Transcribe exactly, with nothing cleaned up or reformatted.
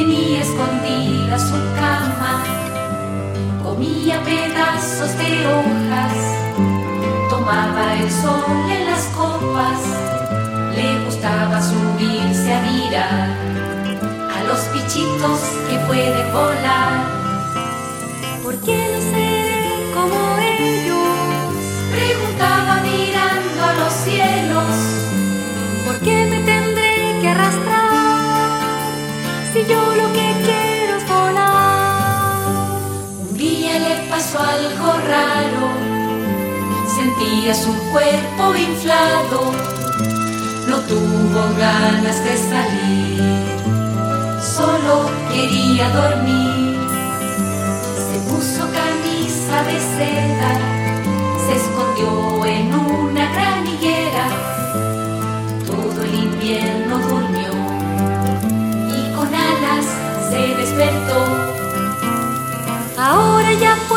tenía escondida su cama, comía pedazos de hojas, tomaba el sol en las copas, le gustaba subirse a mirar a los bichitos que pueden volar. ¿Por qué no seré como ellos?, preguntaba mirando a los cielos. ¿Por qué me tendré que arrastrar si yo lo que quiero es volar? Un día le pasó algo raro, sentía su cuerpo inflado, no tuvo ganas de salir, solo quería dormir. Se puso camisa de seda, se escondió en una gran higuera, todo el invierno durmió y con alas se despertó. Ahora ya